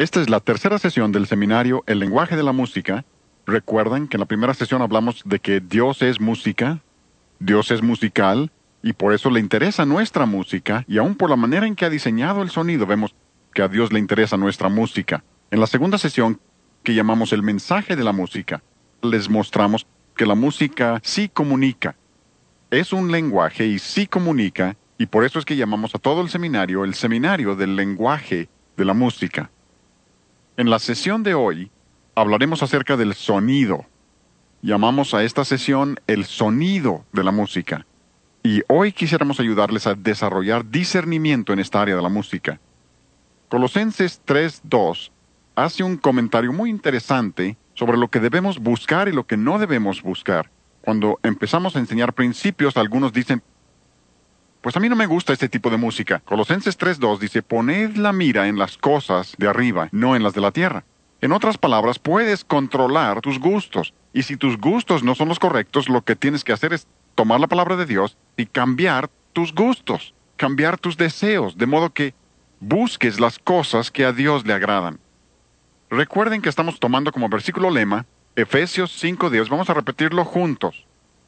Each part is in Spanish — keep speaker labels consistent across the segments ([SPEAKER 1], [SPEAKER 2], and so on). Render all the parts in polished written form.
[SPEAKER 1] Esta es la tercera sesión del seminario El lenguaje de la música. Recuerdan que en la primera sesión hablamos de que Dios es música, Dios es musical, y por eso le interesa nuestra música, y aún por la manera en que ha diseñado el sonido vemos que a Dios le interesa nuestra música. En la segunda sesión, que llamamos el mensaje de la música, les mostramos que la música sí comunica. Es un lenguaje y sí comunica, y por eso es que llamamos a todo el seminario del lenguaje de la música. En la sesión de hoy, hablaremos acerca del sonido. Llamamos a esta sesión el sonido de la música. Y hoy quisiéramos ayudarles a desarrollar discernimiento en esta área de la música. Colosenses 3:2 hace un comentario muy interesante sobre lo que debemos buscar y lo que no debemos buscar. Cuando empezamos a enseñar principios, algunos dicen, pues a mí no me gusta este tipo de música. Colosenses 3:2 dice, poned la mira en las cosas de arriba, no en las de la tierra. En otras palabras, puedes controlar tus gustos. Y si tus gustos no son los correctos, lo que tienes que hacer es tomar la palabra de Dios y cambiar tus gustos, cambiar tus deseos, de modo que busques las cosas que a Dios le agradan. Recuerden que estamos tomando como versículo lema Efesios 5:10. Vamos a repetirlo juntos.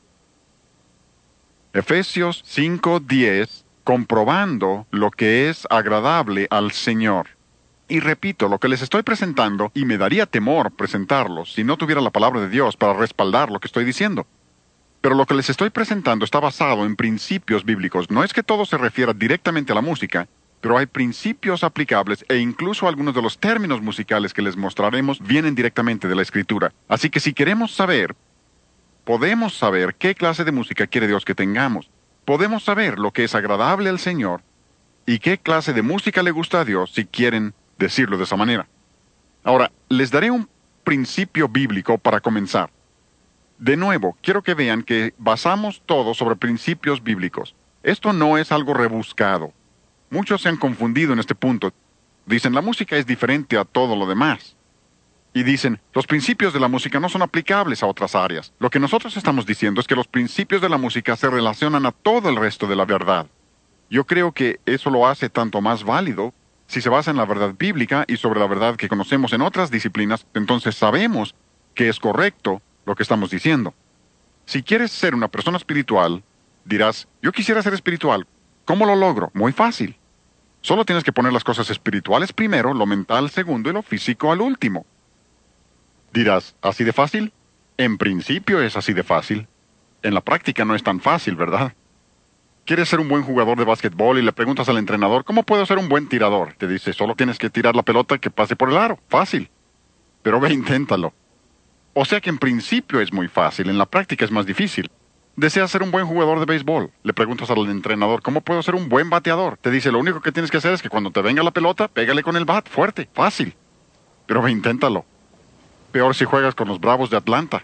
[SPEAKER 1] Efesios 5:10, comprobando lo que es agradable al Señor. Y repito, lo que les estoy presentando, y me daría temor presentarlo si no tuviera la palabra de Dios para respaldar lo que estoy diciendo. Pero lo que les estoy presentando está basado en principios bíblicos. No es que todo se refiera directamente a la música, pero hay principios aplicables e incluso algunos de los términos musicales que les mostraremos vienen directamente de la Escritura. Así que si queremos saber, podemos saber qué clase de música quiere Dios que tengamos. Podemos saber lo que es agradable al Señor y qué clase de música le gusta a Dios, si quieren decirlo de esa manera. Ahora, les daré un principio bíblico para comenzar. De nuevo, quiero que vean que basamos todo sobre principios bíblicos. Esto no es algo rebuscado. Muchos se han confundido en este punto. Dicen, la música es diferente a todo lo demás. Y dicen, los principios de la música no son aplicables a otras áreas. Lo que nosotros estamos diciendo es que los principios de la música se relacionan a todo el resto de la verdad. Yo creo que eso lo hace tanto más válido si se basa en la verdad bíblica y sobre la verdad que conocemos en otras disciplinas, entonces sabemos que es correcto lo que estamos diciendo. Si quieres ser una persona espiritual, dirás, yo quisiera ser espiritual. ¿Cómo lo logro? Muy fácil. Solo tienes que poner las cosas espirituales primero, lo mental segundo y lo físico al último. Dirás, ¿así de fácil? En principio es así de fácil. En la práctica no es tan fácil, ¿verdad? ¿Quieres ser un buen jugador de básquetbol y le preguntas al entrenador, ¿cómo puedo ser un buen tirador? Te dice, solo tienes que tirar la pelota que pase por el aro. Fácil. Pero ve, inténtalo. O sea que en principio es muy fácil, en la práctica es más difícil. ¿Deseas ser un buen jugador de béisbol? Le preguntas al entrenador, ¿cómo puedo ser un buen bateador? Te dice, lo único que tienes que hacer es que cuando te venga la pelota, pégale con el bat, fuerte, fácil. Pero ve, inténtalo. Peor si juegas con los Bravos de Atlanta.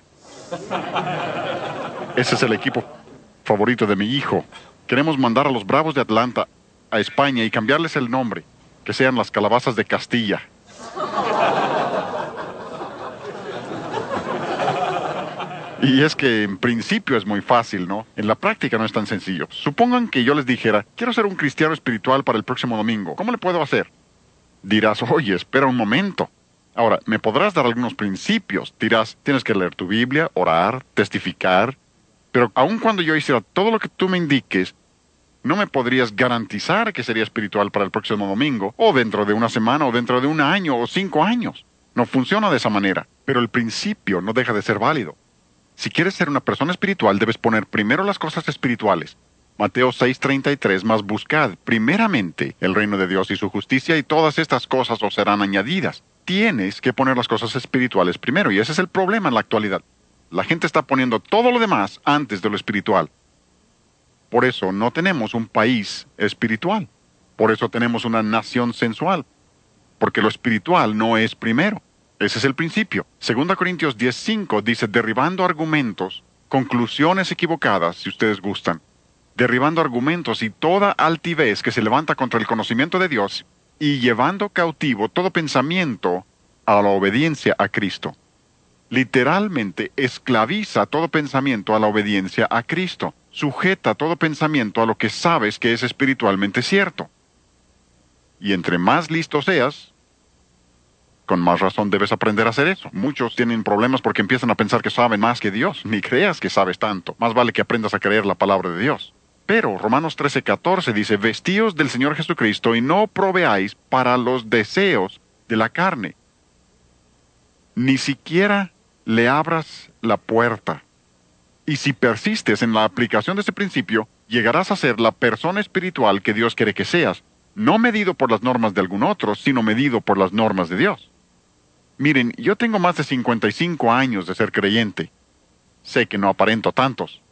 [SPEAKER 1] Ese es el equipo favorito de mi hijo. Queremos mandar a los Bravos de Atlanta a España y cambiarles el nombre, que sean las Calabazas de Castilla. Y es que en principio es muy fácil, ¿no? En la práctica no es tan sencillo. Supongan que yo les dijera, quiero ser un cristiano espiritual para el próximo domingo. ¿Cómo le puedo hacer? Dirás, oye, espera un momento. Ahora, me podrás dar algunos principios. Dirás, tienes que leer tu Biblia, orar, testificar. Pero aun cuando yo hiciera todo lo que tú me indiques, no me podrías garantizar que sería espiritual para el próximo domingo, o dentro de una semana, o dentro de un año, o 5 años. No funciona de esa manera. Pero el principio no deja de ser válido. Si quieres ser una persona espiritual, debes poner primero las cosas espirituales. Mateo 6:33, mas buscad primeramente el reino de Dios y su justicia, y todas estas cosas os serán añadidas. Tienes que poner las cosas espirituales primero, y ese es el problema en la actualidad. La gente está poniendo todo lo demás antes de lo espiritual. Por eso no tenemos un país espiritual. Por eso tenemos una nación sensual. Porque lo espiritual no es primero. Ese es el principio. 2 Corintios 10:5 dice, derribando argumentos, conclusiones equivocadas, si ustedes gustan. Derribando argumentos y toda altivez que se levanta contra el conocimiento de Dios, y llevando cautivo todo pensamiento a la obediencia a Cristo. Literalmente esclaviza todo pensamiento a la obediencia a Cristo. Sujeta todo pensamiento a lo que sabes que es espiritualmente cierto. Y entre más listo seas, Con más razón debes aprender a hacer eso. Muchos tienen problemas porque empiezan a pensar que saben más que Dios. Ni creas que sabes tanto. Más vale que aprendas a creer la palabra de Dios. Pero Romanos 13:14 dice, vestíos del Señor Jesucristo y no proveáis para los deseos de la carne. Ni siquiera le abras la puerta. Y si persistes en la aplicación de ese principio, llegarás a ser la persona espiritual que Dios quiere que seas, no medido por las normas de algún otro, sino medido por las normas de Dios. Miren, yo tengo más de 55 años de ser creyente. Sé que no aparento tantos.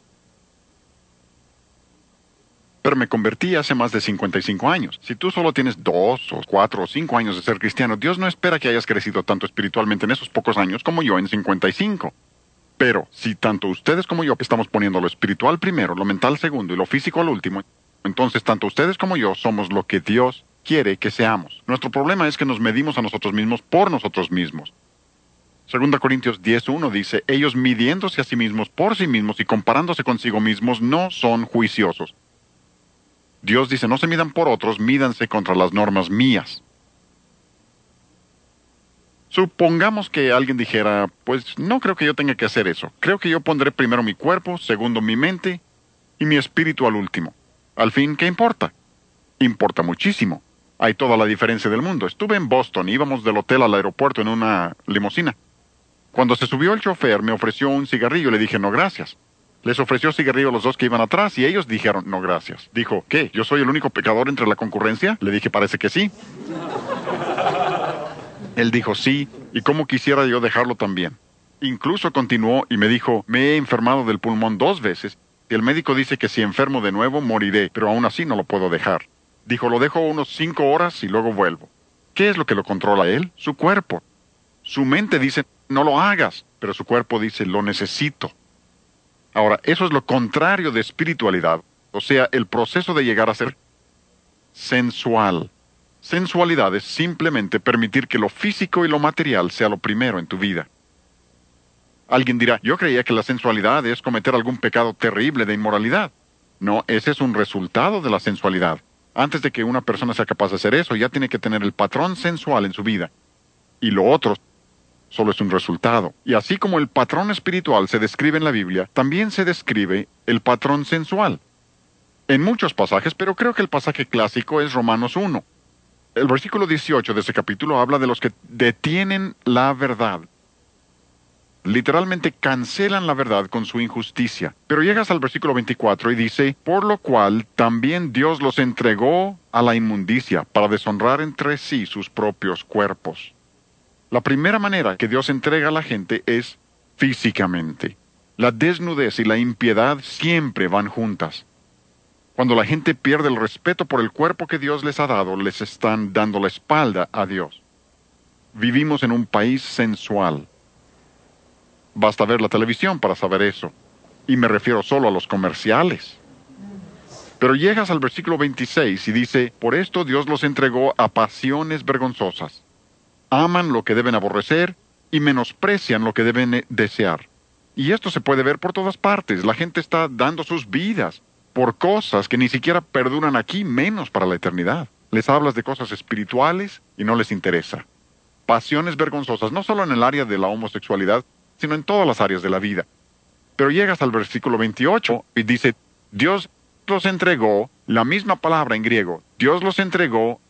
[SPEAKER 1] Pero me convertí hace más de 55 años. Si tú solo tienes 2 o 4 o 5 años de ser cristiano, Dios no espera que hayas crecido tanto espiritualmente en esos pocos años como yo en 55. Pero si tanto ustedes como yo estamos poniendo lo espiritual primero, lo mental segundo y lo físico al último, entonces tanto ustedes como yo somos lo que Dios quiere que seamos. Nuestro problema es que nos medimos a nosotros mismos por nosotros mismos. 2 Corintios 10:1 dice, ellos midiéndose a sí mismos por sí mismos y comparándose consigo mismos no son juiciosos. Dios dice, no se midan por otros, mídanse contra las normas mías. Supongamos que alguien dijera, pues no creo que yo tenga que hacer eso. Creo que yo pondré primero mi cuerpo, segundo mi mente y mi espíritu al último. Al fin, ¿qué importa? Importa muchísimo. Hay toda la diferencia del mundo. Estuve en Boston, íbamos del hotel al aeropuerto en una limusina. Cuando se subió el chofer, me ofreció un cigarrillo y le dije, no gracias. Les ofreció cigarrillo a los dos que iban atrás y ellos dijeron, no gracias. Dijo, ¿qué? ¿Yo soy el único pecador entre la concurrencia? Le dije, parece que sí. Él dijo, sí, y cómo quisiera yo dejarlo también. Incluso continuó y me dijo, me he enfermado del pulmón 2 veces y el médico dice que si enfermo de nuevo moriré, pero aún así no lo puedo dejar. Dijo, lo dejo unos 5 horas y luego vuelvo. ¿Qué es lo que lo controla él? Su cuerpo. Su mente dice, no lo hagas, pero su cuerpo dice, lo necesito. Ahora, eso es lo contrario de espiritualidad, o sea, el proceso de llegar a ser sensual. Sensualidad es simplemente permitir que lo físico y lo material sea lo primero en tu vida. Alguien dirá, yo creía que la sensualidad es cometer algún pecado terrible de inmoralidad. No, ese es un resultado de la sensualidad. Antes de que una persona sea capaz de hacer eso, ya tiene que tener el patrón sensual en su vida. Y lo otro solo es un resultado. Y así como el patrón espiritual se describe en la Biblia, también se describe el patrón sensual. En muchos pasajes, pero creo que el pasaje clásico es Romanos 1. El versículo 18 de ese capítulo habla de los que detienen la verdad. Literalmente cancelan la verdad con su injusticia. Pero llegas al versículo 24 y dice, por lo cual también Dios los entregó a la inmundicia para deshonrar entre sí sus propios cuerpos. La primera manera que Dios entrega a la gente es físicamente. La desnudez y la impiedad siempre van juntas. Cuando la gente pierde el respeto por el cuerpo que Dios les ha dado, les están dando la espalda a Dios. Vivimos en un país sensual. Basta ver la televisión para saber eso. Y me refiero solo a los comerciales. Pero llegas al versículo 26 y dice, por esto Dios los entregó a pasiones vergonzosas. Aman lo que deben aborrecer y menosprecian lo que deben desear. Y esto se puede ver por todas partes. La gente está dando sus vidas por cosas que ni siquiera perduran aquí, menos para la eternidad. Les hablas de cosas espirituales y no les interesa. Pasiones vergonzosas, no solo en el área de la homosexualidad, sino en todas las áreas de la vida. Pero llegas al versículo 28 y dice, Dios los entregó, la misma palabra en griego, Dios los entregó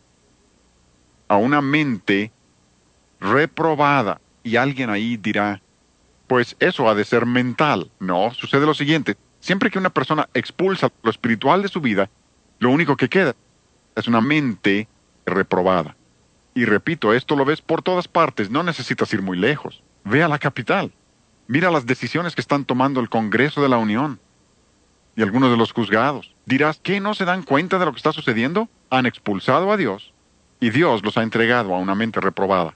[SPEAKER 1] a una mente reprobada. Y alguien ahí dirá, pues eso ha de ser mental. No, sucede lo siguiente. Siempre que una persona expulsa lo espiritual de su vida, lo único que queda es una mente reprobada. Y repito, esto lo ves por todas partes, no necesitas ir muy lejos. Ve a la capital. Mira las decisiones que están tomando el Congreso de la Unión y algunos de los juzgados. Dirás, ¿qué no se dan cuenta de lo que está sucediendo? Han expulsado a Dios y Dios los ha entregado a una mente reprobada.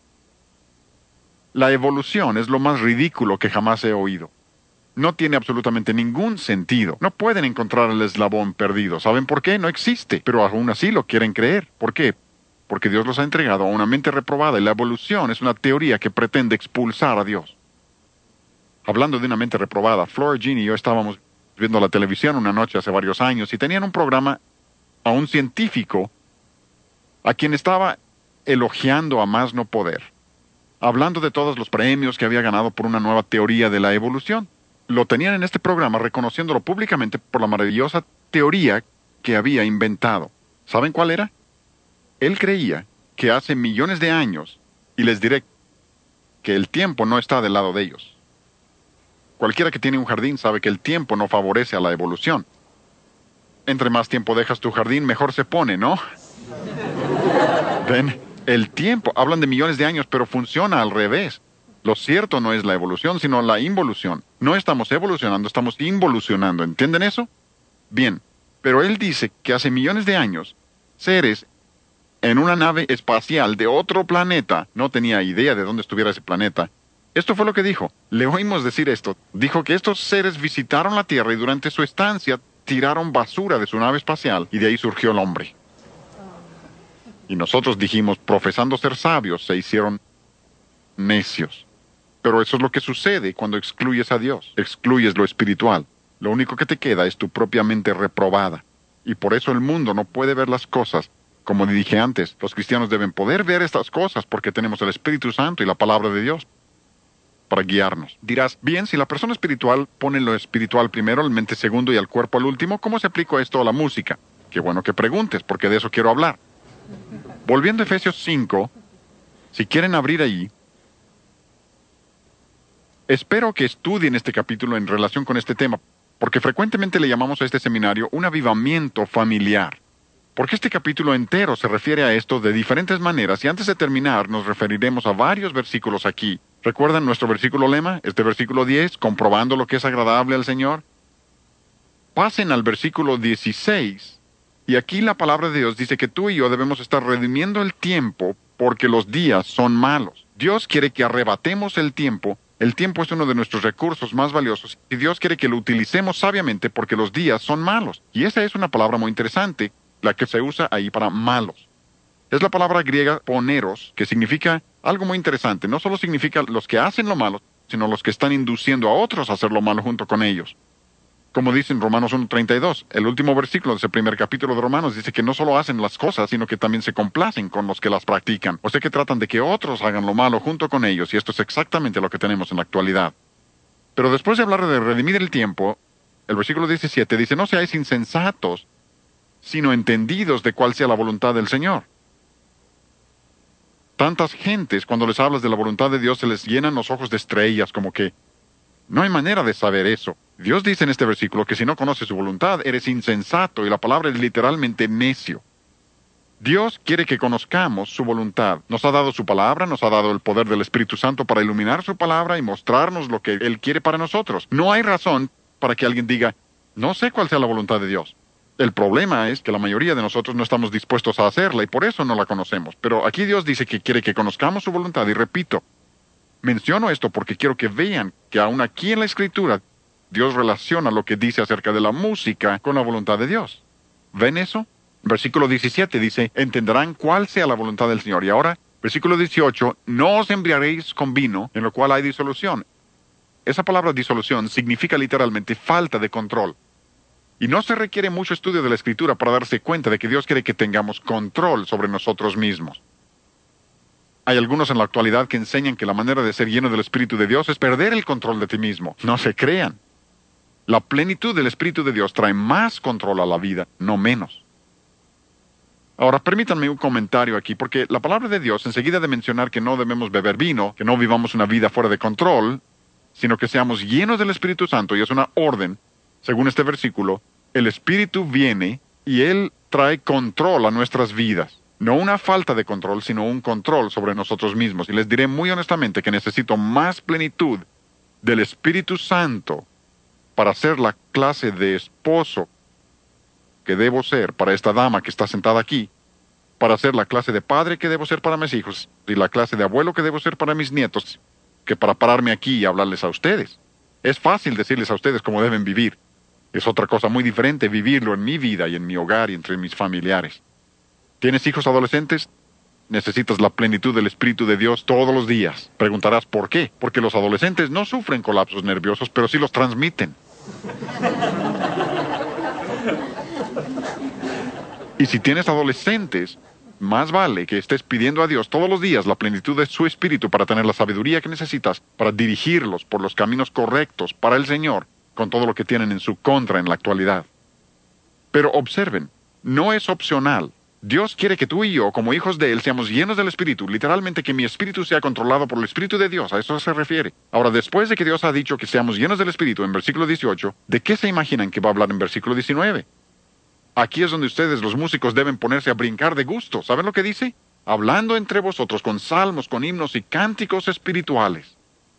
[SPEAKER 1] La evolución es lo más ridículo que jamás he oído. No tiene absolutamente ningún sentido. No pueden encontrar el eslabón perdido. ¿Saben por qué? No existe. Pero aún así lo quieren creer. ¿Por qué? Porque Dios los ha entregado a una mente reprobada y la evolución es una teoría que pretende expulsar a Dios. Hablando de una mente reprobada, Flora Jean y yo estábamos viendo la televisión una noche hace varios años y tenían un programa a un científico a quien estaba elogiando a más no poder. hablando de todos los premios que había ganado por una nueva teoría de la evolución. Lo tenían en este programa reconociéndolo públicamente por la maravillosa teoría que había inventado. ¿Saben cuál era? Él creía que hace millones de años, y les diré que el tiempo no está del lado de ellos. Cualquiera que tiene un jardín sabe que el tiempo no favorece a la evolución. Entre más tiempo dejas tu jardín, mejor se pone, ¿no? Ven, el tiempo, hablan de millones de años, pero funciona al revés. Lo cierto no es la evolución, sino la involución. No estamos evolucionando, estamos involucionando. ¿Entienden eso? Bien, pero él dice que hace millones de años, seres en una nave espacial de otro planeta, no tenía idea de dónde estuviera ese planeta. Esto fue lo que dijo. Le oímos decir esto. Dijo que estos seres visitaron la Tierra y durante su estancia tiraron basura de su nave espacial y de ahí surgió el hombre. Y nosotros dijimos, profesando ser sabios, se hicieron necios. Pero eso es lo que sucede cuando excluyes a Dios, excluyes lo espiritual. Lo único que te queda es tu propia mente reprobada. Y por eso el mundo no puede ver las cosas. Como dije antes, los cristianos deben poder ver estas cosas porque tenemos el Espíritu Santo y la palabra de Dios para guiarnos. Dirás, bien, si la persona espiritual pone lo espiritual primero, la mente segundo y el cuerpo al último, ¿cómo se aplica esto a la música? Qué bueno que preguntes, porque de eso quiero hablar. Volviendo a Efesios 5, si quieren abrir ahí, espero que estudien este capítulo en relación con este tema, porque frecuentemente le llamamos a este seminario un avivamiento familiar. Porque este capítulo entero se refiere a esto de diferentes maneras y antes de terminar nos referiremos a varios versículos aquí. ¿Recuerdan nuestro versículo lema? Este versículo 10, comprobando lo que es agradable al Señor. Pasen al versículo 16 y aquí la palabra de Dios dice que tú y yo debemos estar redimiendo el tiempo porque los días son malos. Dios quiere que arrebatemos el tiempo. El tiempo es uno de nuestros recursos más valiosos y Dios quiere que lo utilicemos sabiamente porque los días son malos. Y esa es una palabra muy interesante, la que se usa ahí para malos. Es la palabra griega poneros, que significa algo muy interesante. No solo significa los que hacen lo malo, sino los que están induciendo a otros a hacer lo malo junto con ellos. Como dice en Romanos 1:32, el último versículo de ese primer capítulo de Romanos dice que no solo hacen las cosas, sino que también se complacen con los que las practican. O sea que tratan de que otros hagan lo malo junto con ellos, y esto es exactamente lo que tenemos en la actualidad. Pero después de hablar de redimir el tiempo, el versículo 17 dice, no seáis insensatos, sino entendidos de cuál sea la voluntad del Señor. Tantas gentes, cuando les hablas de la voluntad de Dios, se les llenan los ojos de estrellas, como que no hay manera de saber eso. Dios dice en este versículo que si no conoces su voluntad, eres insensato, y la palabra es literalmente necio. Dios quiere que conozcamos su voluntad. Nos ha dado su palabra, nos ha dado el poder del Espíritu Santo para iluminar su palabra y mostrarnos lo que Él quiere para nosotros. No hay razón para que alguien diga, no sé cuál sea la voluntad de Dios. El problema es que la mayoría de nosotros no estamos dispuestos a hacerla y por eso no la conocemos. Pero aquí Dios dice que quiere que conozcamos su voluntad y repito, menciono esto porque quiero que vean que aún aquí en la Escritura Dios relaciona lo que dice acerca de la música con la voluntad de Dios. ¿Ven eso? Versículo 17 dice, entenderán cuál sea la voluntad del Señor. Y ahora, versículo 18, no os embriaguéis con vino, en lo cual hay disolución. Esa palabra disolución significa literalmente falta de control. Y no se requiere mucho estudio de la Escritura para darse cuenta de que Dios quiere que tengamos control sobre nosotros mismos. Hay algunos en la actualidad que enseñan que la manera de ser lleno del Espíritu de Dios es perder el control de ti mismo. No se crean. La plenitud del Espíritu de Dios trae más control a la vida, no menos. Ahora, permítanme un comentario aquí, porque la palabra de Dios, enseguida de mencionar que no debemos beber vino, que no vivamos una vida fuera de control, sino que seamos llenos del Espíritu Santo, y es una orden. Según este versículo, el Espíritu viene y Él trae control a nuestras vidas. No una falta de control, sino un control sobre nosotros mismos. Y les diré muy honestamente que necesito más plenitud del Espíritu Santo para ser la clase de esposo que debo ser para esta dama que está sentada aquí, para ser la clase de padre que debo ser para mis hijos y la clase de abuelo que debo ser para mis nietos, que para pararme aquí y hablarles a ustedes. Es fácil decirles a ustedes cómo deben vivir. Es otra cosa muy diferente vivirlo en mi vida y en mi hogar y entre mis familiares. ¿Tienes hijos adolescentes? Necesitas la plenitud del Espíritu de Dios todos los días. Preguntarás ¿por qué? Porque los adolescentes no sufren colapsos nerviosos, pero sí los transmiten. Y si tienes adolescentes, Más vale que estés pidiendo a Dios todos los días la plenitud de su Espíritu para tener la sabiduría que necesitas para dirigirlos por los caminos correctos para el Señor, con todo lo que tienen en su contra en la actualidad. Pero observen, no es opcional. Dios quiere que tú y yo, como hijos de Él, seamos llenos del Espíritu, literalmente que mi espíritu sea controlado por el Espíritu de Dios, a eso se refiere. Ahora, después de que Dios ha dicho que seamos llenos del Espíritu en versículo 18, ¿de qué se imaginan que va a hablar en versículo 19? Aquí es donde ustedes, los músicos, deben ponerse a brincar de gusto. ¿Saben lo que dice? Hablando entre vosotros con salmos, con himnos y cánticos espirituales.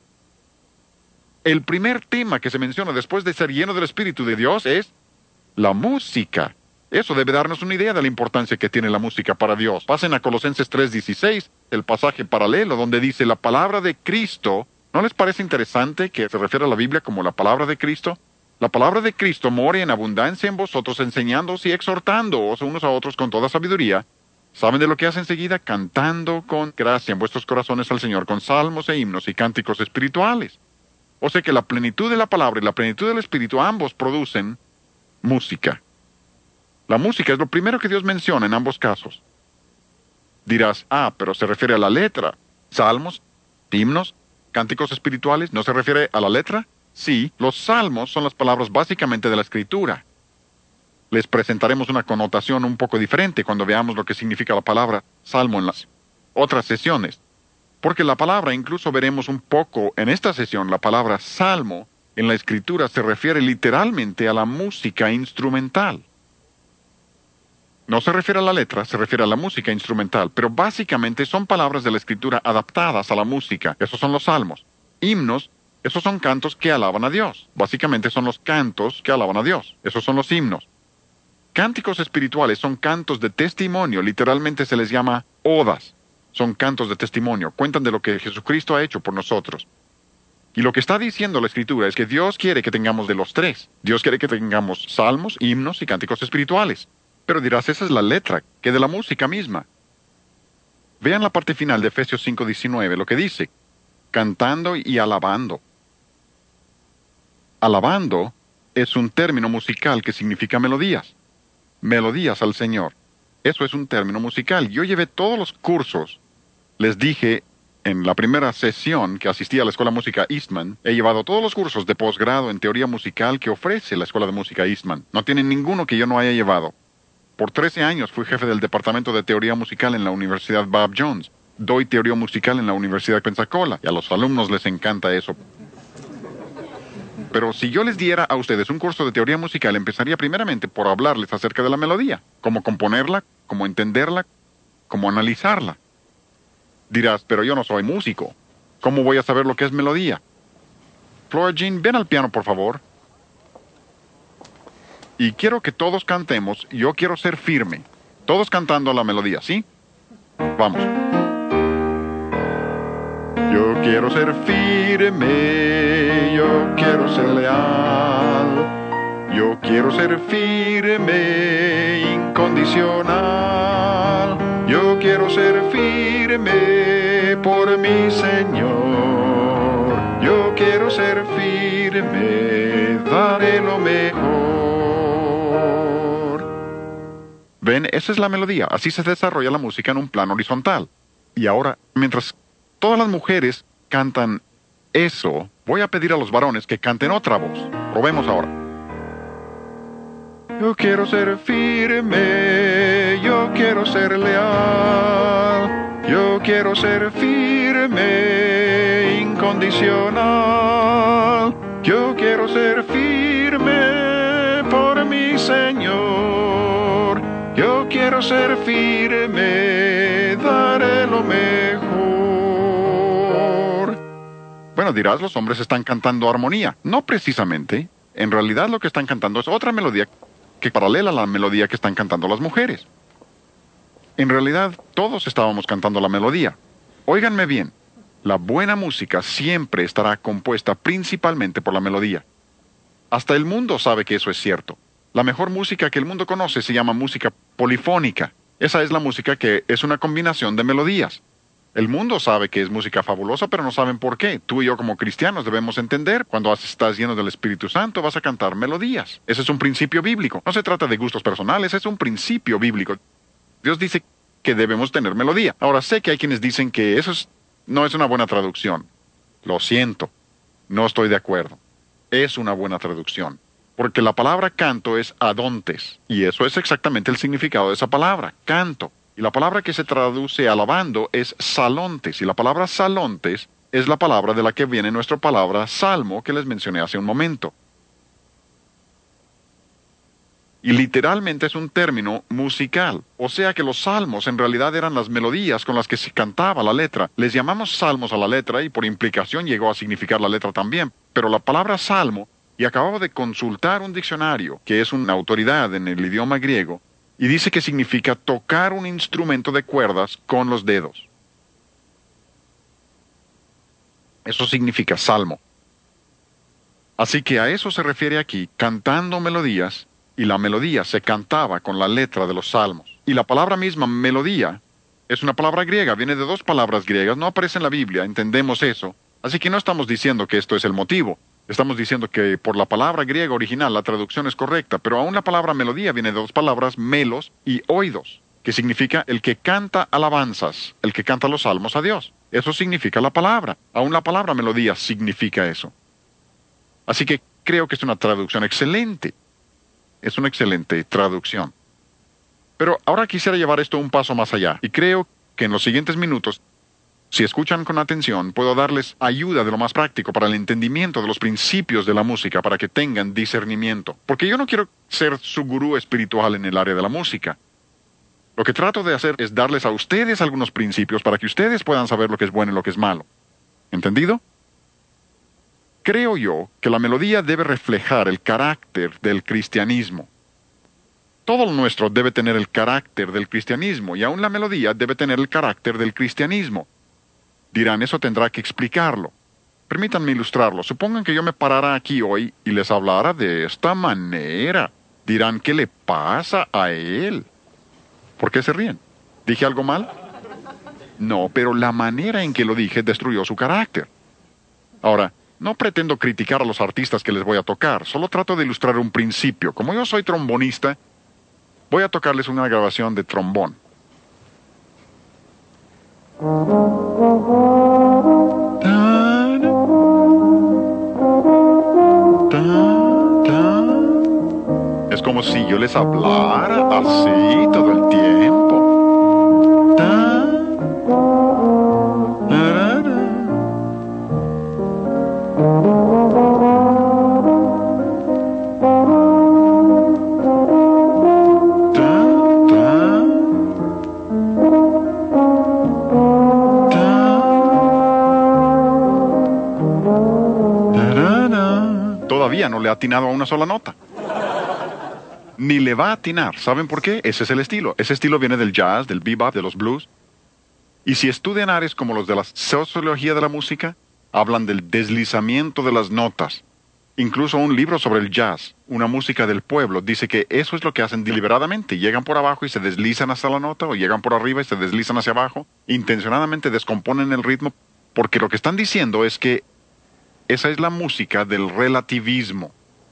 [SPEAKER 1] El primer tema que se menciona después de ser lleno del Espíritu de Dios es la música. Eso debe darnos una idea de la importancia que tiene la música para Dios. Pasen a Colosenses 3:16, el pasaje paralelo donde dice la palabra de Cristo. ¿No les parece interesante que se refiere a la Biblia como la palabra de Cristo? La palabra de Cristo more en abundancia en vosotros, enseñándoos y exhortándoos unos a otros con toda sabiduría. ¿Saben de lo que hace enseguida? Cantando con gracia en vuestros corazones al Señor, con salmos e himnos y cánticos espirituales. O sea que la plenitud de la palabra y la plenitud del Espíritu ambos producen música. La música es lo primero que Dios menciona en ambos casos. Dirás, pero se refiere a la letra. Salmos, himnos, cánticos espirituales, ¿no se refiere a la letra? Sí, los salmos son las palabras básicamente de la Escritura. Les presentaremos una connotación un poco diferente cuando veamos lo que significa la palabra salmo en las otras sesiones. Porque la palabra, incluso veremos un poco en esta sesión, la palabra salmo en la Escritura se refiere literalmente a la música instrumental. No se refiere a la letra, se refiere a la música instrumental, pero básicamente son palabras de la Escritura adaptadas a la música. Esos son los salmos. Himnos, esos son cantos que alaban a Dios. Básicamente son los cantos que alaban a Dios. Esos son los himnos. Cánticos espirituales son cantos de testimonio, literalmente se les llama odas. Son cantos de testimonio, cuentan de lo que Jesucristo ha hecho por nosotros. Y lo que está diciendo la Escritura es que Dios quiere que tengamos de los tres. Dios quiere que tengamos salmos, himnos y cánticos espirituales. Pero dirás, esa es la letra, que de la música misma. Vean la parte final de Efesios 5:19, lo que dice, cantando y alabando. Alabando es un término musical que significa melodías. Melodías al Señor. Eso es un término musical. Yo llevé todos los cursos. Les dije en la primera sesión que asistí a la Escuela de Música Eastman, he llevado todos los cursos de posgrado en teoría musical que ofrece la Escuela de Música Eastman. No tienen ninguno que yo no haya llevado. Por 13 años fui jefe del Departamento de Teoría Musical en la Universidad Bob Jones. Doy teoría musical en la Universidad de Pensacola, y a los alumnos les encanta eso. Pero si yo les diera a ustedes un curso de teoría musical, empezaría primeramente por hablarles acerca de la melodía, cómo componerla, cómo entenderla, cómo analizarla. Dirás, pero yo no soy músico. ¿Cómo voy a saber lo que es melodía? Flora Jean, ven al piano, por favor. Y quiero que todos cantemos, yo quiero ser firme. Todos cantando la melodía, ¿sí? Vamos. Yo quiero ser firme, yo quiero ser leal. Yo quiero ser firme, incondicional. Yo quiero ser firme por mi Señor. Yo quiero ser firme, daré lo mejor. Ven, esa es la melodía. Así se desarrolla la música en un plano horizontal. Y ahora, mientras todas las mujeres cantan eso, voy a pedir a los varones que canten otra voz. Probemos ahora. Yo quiero ser firme, yo quiero ser leal. Yo quiero ser firme, incondicional. Yo quiero ser firme por mi Señor. Yo quiero ser firme, daré lo mejor. Bueno, dirás, los hombres están cantando armonía. No precisamente. En realidad lo que están cantando es otra melodía que paralela a la melodía que están cantando las mujeres. En realidad, todos estábamos cantando la melodía. Óiganme bien, la buena música siempre estará compuesta principalmente por la melodía. Hasta el mundo sabe que eso es cierto. La mejor música que el mundo conoce se llama música polifónica. Esa es la música que es una combinación de melodías. El mundo sabe que es música fabulosa, pero no saben por qué. Tú y yo como cristianos debemos entender, cuando estás lleno del Espíritu Santo vas a cantar melodías. Ese es un principio bíblico. No se trata de gustos personales, es un principio bíblico. Dios dice que debemos tener melodía. Ahora, sé que hay quienes dicen que no es una buena traducción. Lo siento, no estoy de acuerdo. Es una buena traducción. Porque la palabra canto es adontes, y eso es exactamente el significado de esa palabra, canto. Y la palabra que se traduce alabando es salontes, y la palabra salontes es la palabra de la que viene nuestra palabra salmo que les mencioné hace un momento. Y literalmente es un término musical. O sea que los salmos en realidad eran las melodías con las que se cantaba la letra. Les llamamos salmos a la letra y por implicación llegó a significar la letra también. Pero la palabra salmo, y acababa de consultar un diccionario, que es una autoridad en el idioma griego, y dice que significa tocar un instrumento de cuerdas con los dedos. Eso significa salmo. Así que a eso se refiere aquí, cantando melodías, y la melodía se cantaba con la letra de los salmos. Y la palabra misma, melodía, es una palabra griega, viene de dos palabras griegas, no aparece en la Biblia, entendemos eso. Así que no estamos diciendo que esto es el motivo. Estamos diciendo que por la palabra griega original la traducción es correcta, pero aún la palabra melodía viene de dos palabras, melos y oidos, que significa el que canta alabanzas, el que canta los salmos a Dios. Eso significa la palabra. Aún la palabra melodía significa eso. Así que creo que es una traducción excelente. Es una excelente traducción. Pero ahora quisiera llevar esto un paso más allá, y creo que en los siguientes minutos, si escuchan con atención, puedo darles ayuda de lo más práctico para el entendimiento de los principios de la música, para que tengan discernimiento. Porque yo no quiero ser su gurú espiritual en el área de la música. Lo que trato de hacer es darles a ustedes algunos principios para que ustedes puedan saber lo que es bueno y lo que es malo. ¿Entendido? Creo yo que la melodía debe reflejar el carácter del cristianismo. Todo lo nuestro debe tener el carácter del cristianismo, y aún la melodía debe tener el carácter del cristianismo. Dirán, eso tendrá que explicarlo. Permítanme ilustrarlo. Supongan que yo me parara aquí hoy y les hablara de esta manera. Dirán, ¿qué le pasa a él? ¿Por qué se ríen? ¿Dije algo mal? No, pero la manera en que lo dije destruyó su carácter. Ahora, no pretendo criticar a los artistas que les voy a tocar, solo trato de ilustrar un principio. Como yo soy trombonista, voy a tocarles una grabación de trombón. Es como si yo les hablara así todo el tiempo. Todavía no le ha atinado a una sola nota. Ni le va a atinar. ¿Saben por qué? Ese es el estilo. Ese estilo viene del jazz, del bebop, de los blues. Y si estudian áreas como los de la sociología de la música, hablan del deslizamiento de las notas. Incluso un libro sobre el jazz, una música del pueblo, dice que eso es lo que hacen deliberadamente. Llegan por abajo y se deslizan hasta la nota, o llegan por arriba y se deslizan hacia abajo. Intencionadamente descomponen el ritmo, porque lo que están diciendo es que esa es la música del relativismo.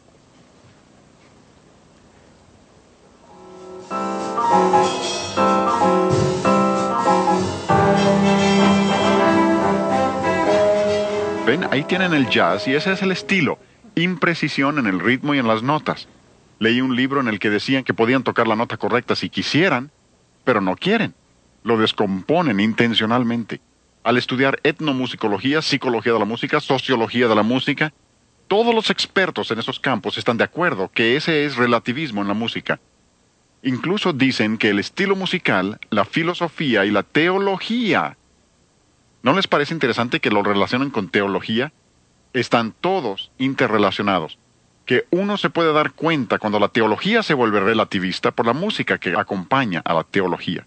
[SPEAKER 1] ¿Ven? Ahí tienen el jazz y ese es el estilo. Imprecisión en el ritmo y en las notas. Leí un libro en el que decían que podían tocar la nota correcta si quisieran, pero no quieren. Lo descomponen intencionalmente. Al estudiar etnomusicología, psicología de la música, sociología de la música, todos los expertos en esos campos están de acuerdo que ese es relativismo en la música. Incluso dicen que el estilo musical, la filosofía y la teología, ¿no les parece interesante que lo relacionen con teología? Están todos interrelacionados. Que uno se puede dar cuenta cuando la teología se vuelve relativista por la música que acompaña a la teología.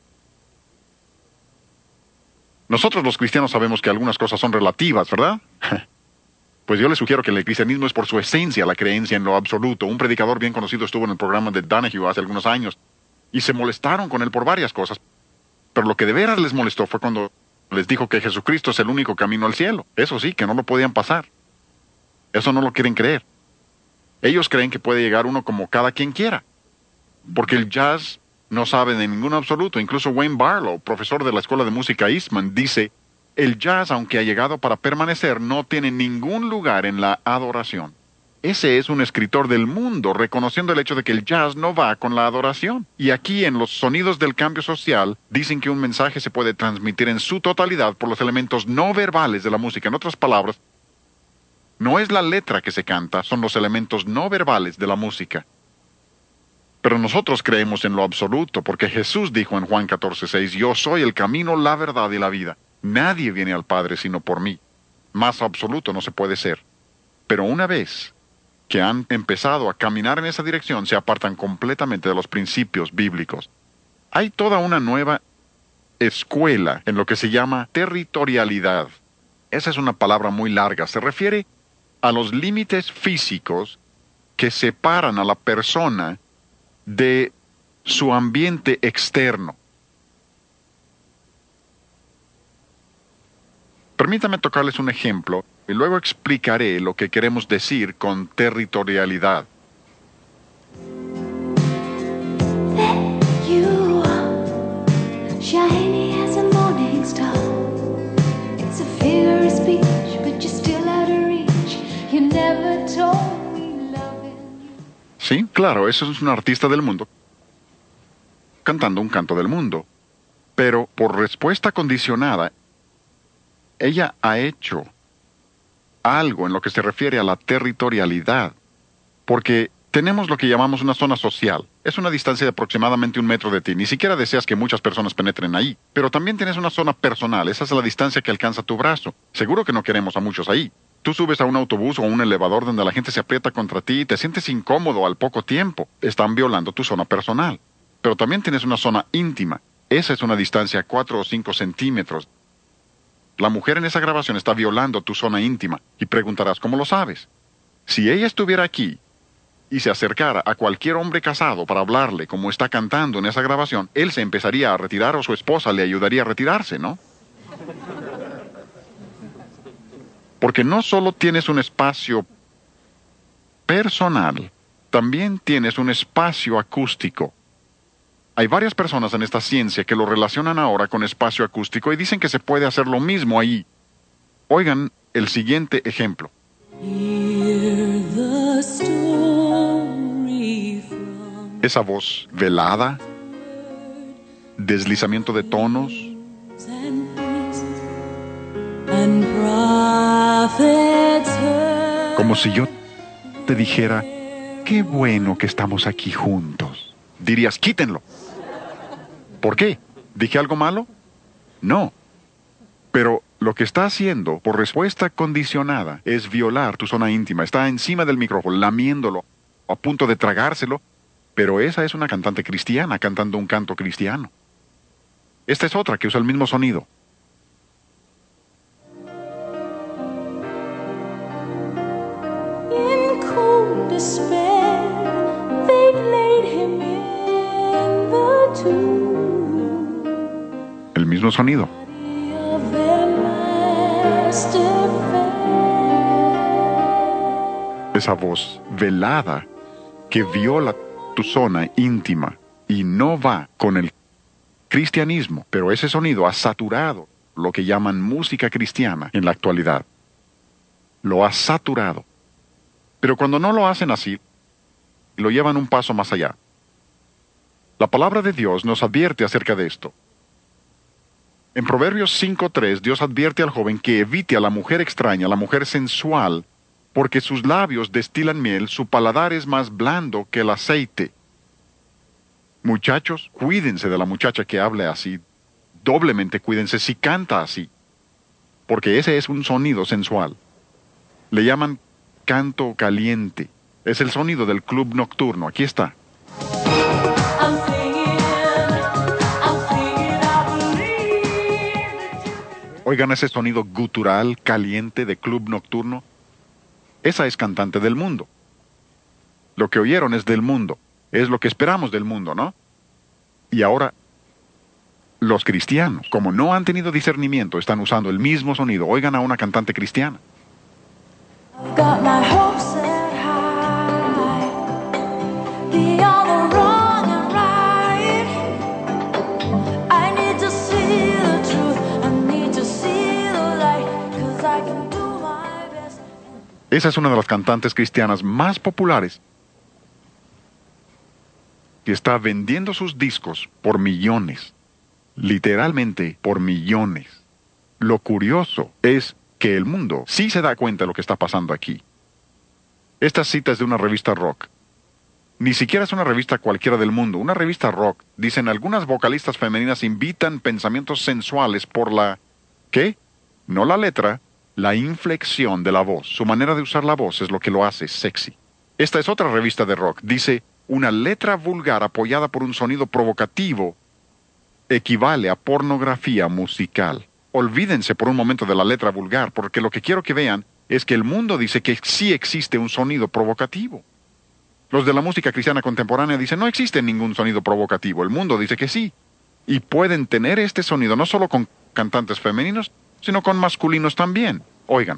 [SPEAKER 1] Nosotros los cristianos sabemos que algunas cosas son relativas, ¿verdad? Pues yo les sugiero que el cristianismo es por su esencia la creencia en lo absoluto. Un predicador bien conocido estuvo en el programa de Donahue hace algunos años y se molestaron con él por varias cosas. Pero lo que de veras les molestó fue cuando les dijo que Jesucristo es el único camino al cielo. Eso sí, que no lo podían pasar. Eso no lo quieren creer. Ellos creen que puede llegar uno como cada quien quiera. Porque el jazz No sabe de ningún absoluto. Incluso Wayne Barlow, profesor de la Escuela de Música Eastman, dice, el jazz, aunque ha llegado para permanecer, no tiene ningún lugar en la adoración. Ese es un escritor del mundo, reconociendo el hecho de que el jazz no va con la adoración. Y aquí, en los sonidos del cambio social, dicen que un mensaje se puede transmitir en su totalidad por los elementos no verbales de la música. En otras palabras, no es la letra que se canta, son los elementos no verbales de la música. Pero nosotros creemos en lo absoluto, porque Jesús dijo en Juan 14:6, yo soy el camino, la verdad y la vida. Nadie viene al Padre sino por mí. Más absoluto no se puede ser. Pero una vez que han empezado a caminar en esa dirección, se apartan completamente de los principios bíblicos. Hay toda una nueva escuela en lo que se llama territorialidad. Esa es una palabra muy larga. Se refiere a los límites físicos que separan a la persona de su ambiente externo. Permítame tocarles un ejemplo y luego explicaré lo que queremos decir con territorialidad. Sí, claro, eso es un artista del mundo cantando un canto del mundo. Pero por respuesta condicionada, ella ha hecho algo en lo que se refiere a la territorialidad. Porque tenemos lo que llamamos una zona social. Es una distancia de aproximadamente 1 metro de ti. Ni siquiera deseas que muchas personas penetren ahí. Pero también tienes una zona personal. Esa es la distancia que alcanza tu brazo. Seguro que no queremos a muchos ahí. Tú subes a un autobús o a un elevador donde la gente se aprieta contra ti y te sientes incómodo al poco tiempo. Están violando tu zona personal. Pero también tienes una zona íntima. Esa es una distancia de 4 o 5 centímetros. La mujer en esa grabación está violando tu zona íntima. Y preguntarás, ¿cómo lo sabes? Si ella estuviera aquí y se acercara a cualquier hombre casado para hablarle como está cantando en esa grabación, él se empezaría a retirar o su esposa le ayudaría a retirarse, ¿no? Porque no solo tienes un espacio personal, también tienes un espacio acústico. Hay varias personas en esta ciencia que lo relacionan ahora con espacio acústico y dicen que se puede hacer lo mismo ahí. Oigan el siguiente ejemplo. Esa voz velada, deslizamiento de tonos, como si yo te dijera, qué bueno que estamos aquí juntos. Dirías, quítenlo. ¿Por qué? ¿Dije algo malo? No. Pero lo que está haciendo, por respuesta condicionada, es violar tu zona íntima. Está encima del micrófono, lamiéndolo, a punto de tragárselo. Pero esa es una cantante cristiana cantando un canto cristiano. Esta es otra que usa el mismo sonido.
[SPEAKER 2] In cold despair, they laid him in the tomb.
[SPEAKER 1] El mismo sonido.
[SPEAKER 2] Of their master fell.
[SPEAKER 1] Esa voz velada que viola tu zona íntima y no va con el cristianismo, pero ese sonido ha saturado lo que llaman música cristiana en la actualidad. Lo ha saturado. Pero cuando no lo hacen así, lo llevan un paso más allá. La palabra de Dios nos advierte acerca de esto. En Proverbios 5:3, Dios advierte al joven que evite a la mujer extraña, a la mujer sensual, porque sus labios destilan miel, su paladar es más blando que el aceite. Muchachos, cuídense de la muchacha que hable así. Doblemente cuídense si canta así, porque ese es un sonido sensual. Le llaman canto caliente. Es el sonido del club nocturno. Aquí está.
[SPEAKER 2] I'm singing, I believe that you...
[SPEAKER 1] Oigan ese sonido gutural, caliente de club nocturno. Esa es cantante del mundo. Lo que oyeron es del mundo. Es lo que esperamos del mundo, ¿no? Y ahora, los cristianos, como no han tenido discernimiento, están usando el mismo sonido. Oigan a una cantante cristiana.
[SPEAKER 2] I've got my hopes set high beyond the wrong and right.
[SPEAKER 1] Esa es una de las cantantes cristianas más populares que está vendiendo sus discos por millones. Literalmente por millones. Lo curioso es que el mundo sí se da cuenta de lo que está pasando aquí. Esta cita es de una revista rock. Ni siquiera es una revista cualquiera del mundo. Una revista rock. Dicen, algunas vocalistas femeninas invitan pensamientos sensuales por la... ¿Qué? No la letra, la inflexión de la voz. Su manera de usar la voz es lo que lo hace sexy. Esta es otra revista de rock. Dice, una letra vulgar apoyada por un sonido provocativo equivale a pornografía musical. Olvídense por un momento de la letra vulgar, porque lo que quiero que vean es que el mundo dice que sí existe un sonido provocativo. Los de la música cristiana contemporánea dicen, no existe ningún sonido provocativo. El mundo dice que sí. Y pueden tener este sonido no solo con cantantes femeninos, sino con masculinos también. Oigan.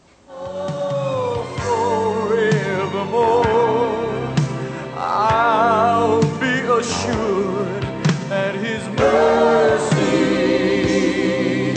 [SPEAKER 2] I'll be assured that his mercy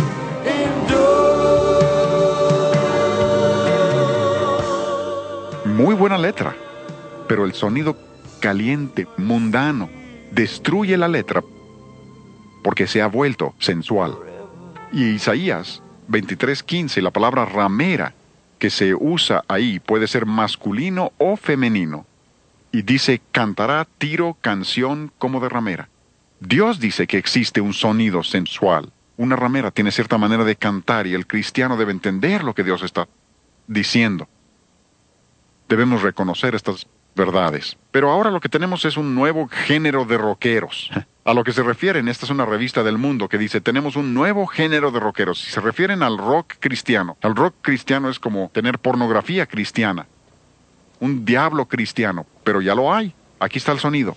[SPEAKER 2] endures.
[SPEAKER 1] Muy buena letra, pero el sonido caliente, mundano, destruye la letra porque se ha vuelto sensual. Y Isaías 23:15, la palabra ramera que se usa ahí puede ser masculino o femenino. Y dice, cantará tiro, canción como de ramera. Dios dice que existe un sonido sensual. Una ramera tiene cierta manera de cantar y el cristiano debe entender lo que Dios está diciendo. Debemos reconocer estas verdades. Pero ahora lo que tenemos es un nuevo género de rockeros. A lo que se refieren, esta es una revista del mundo que dice, tenemos un nuevo género de rockeros. Si se refieren al rock cristiano es como tener pornografía cristiana. Un diablo cristiano, pero ya lo hay. Aquí está el sonido.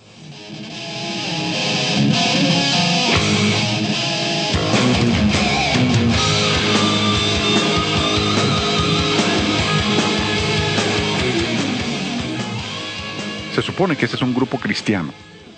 [SPEAKER 1] Se supone que ese es un grupo cristiano.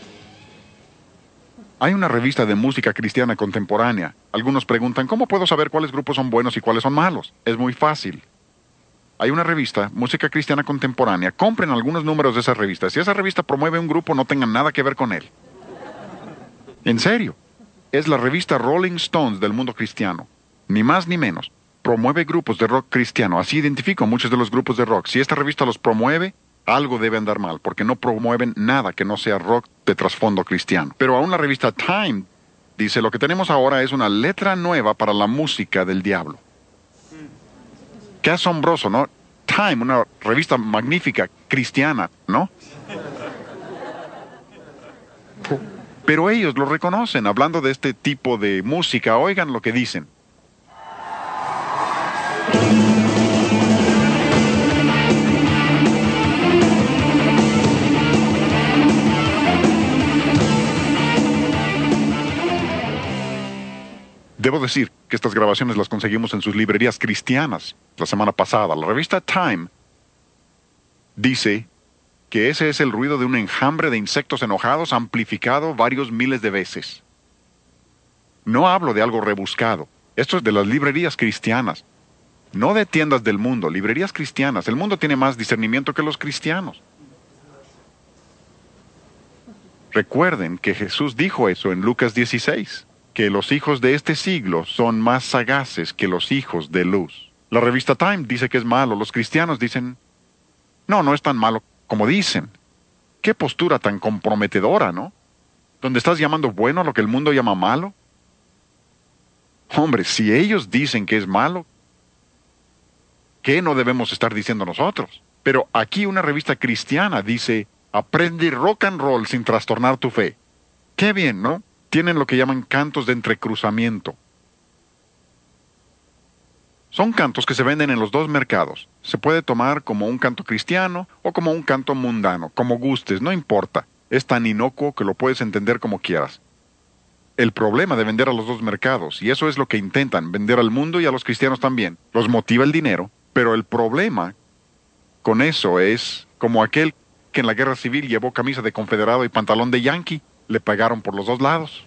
[SPEAKER 1] Hay una revista de música cristiana contemporánea. Algunos preguntan, ¿cómo puedo saber cuáles grupos son buenos y cuáles son malos? Es muy fácil. Hay una revista, Música Cristiana Contemporánea. Compren algunos números de esa revista. Si esa revista promueve un grupo, no tengan nada que ver con él. En serio. Es la revista Rolling Stones del mundo cristiano. Ni más ni menos. Promueve grupos de rock cristiano. Así identifico muchos de los grupos de rock. Si esta revista los promueve, algo debe andar mal, porque no promueven nada que no sea rock de trasfondo cristiano. Pero aún la revista Time dice, lo que tenemos ahora es una letra nueva para la música del diablo. Qué asombroso, ¿no? Time, una revista magnífica, cristiana, ¿no? Pero ellos lo reconocen, hablando de este tipo de música. Oigan lo que dicen. Debo decir que estas grabaciones las conseguimos en sus librerías cristianas la semana pasada. La revista Time dice que ese es el ruido de un enjambre de insectos enojados amplificado varios miles de veces. No hablo de algo rebuscado. Esto es de las librerías cristianas. No de tiendas del mundo, librerías cristianas. El mundo tiene más discernimiento que los cristianos. Recuerden que Jesús dijo eso en Lucas 16. Que los hijos de este siglo son más sagaces que los hijos de luz. La revista Time dice que es malo, los cristianos dicen, no es tan malo como dicen. Qué postura tan comprometedora, ¿no? ¿Donde estás llamando bueno a lo que el mundo llama malo? Hombre, si ellos dicen que es malo, ¿qué no debemos estar diciendo nosotros? Pero aquí una revista cristiana dice, aprende rock and roll sin trastornar tu fe. Qué bien, ¿no? Tienen lo que llaman cantos de entrecruzamiento. Son cantos que se venden en los dos mercados. Se puede tomar como un canto cristiano o como un canto mundano, como gustes, no importa. Es tan inocuo que lo puedes entender como quieras. El problema de vender a los dos mercados, y eso es lo que intentan, vender al mundo y a los cristianos también, los motiva el dinero, pero el problema con eso es como aquel que en la guerra civil llevó camisa de confederado y pantalón de yankee. Le pagaron por los dos lados.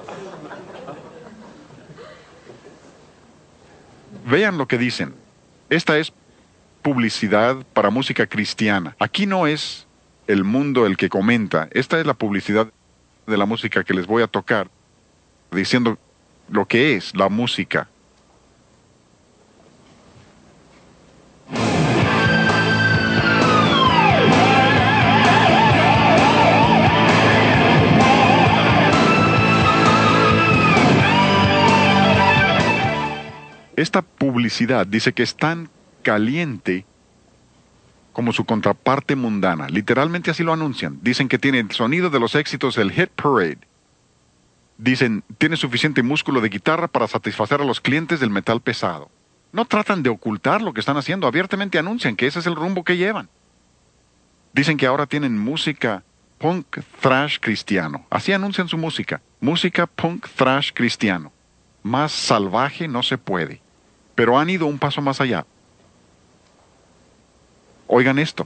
[SPEAKER 1] Vean lo que dicen. Esta es publicidad para música cristiana. Aquí no es el mundo el que comenta. Esta es la publicidad de la música que les voy a tocar, diciendo lo que es la música. Esta publicidad dice que es tan caliente como su contraparte mundana. Literalmente así lo anuncian. Dicen que tiene el sonido de los éxitos del Hit Parade. Dicen, tiene suficiente músculo de guitarra para satisfacer a los clientes del metal pesado. No tratan de ocultar lo que están haciendo, abiertamente anuncian que ese es el rumbo que llevan. Dicen que ahora tienen música punk thrash cristiano. Así anuncian su música. Música punk thrash cristiano. Más salvaje no se puede. Pero han ido un paso más allá. Oigan esto.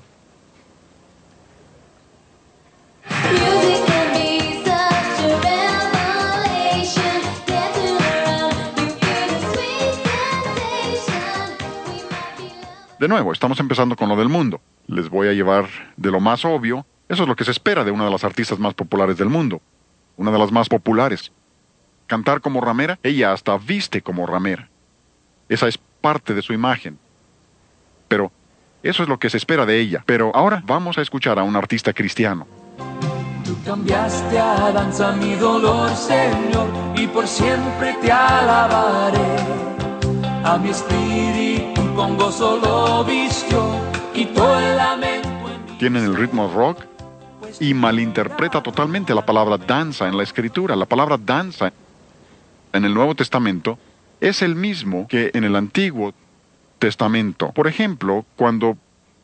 [SPEAKER 2] Music can be such a revelation. Dancing around, you feel the sweet sensation. We might be lovers.
[SPEAKER 1] De nuevo, estamos empezando con lo del mundo. Les voy a llevar de lo más obvio. Eso es lo que se espera de una de las artistas más populares del mundo. Una de las más populares. Cantar como ramera, ella hasta viste como ramera. Esa es parte de su imagen. Pero eso es lo que se espera de ella. Pero ahora vamos a escuchar a un artista cristiano.
[SPEAKER 3] Tú cambiaste a danza mi dolor, Señor, y por siempre te alabaré. A mi espíritu con gozo lo vistió, quitó el lamento en mí.
[SPEAKER 1] Tienen el ritmo rock y malinterpreta totalmente la palabra danza en la escritura. La palabra danza en el Nuevo Testamento es el mismo que en el Antiguo Testamento. Por ejemplo, cuando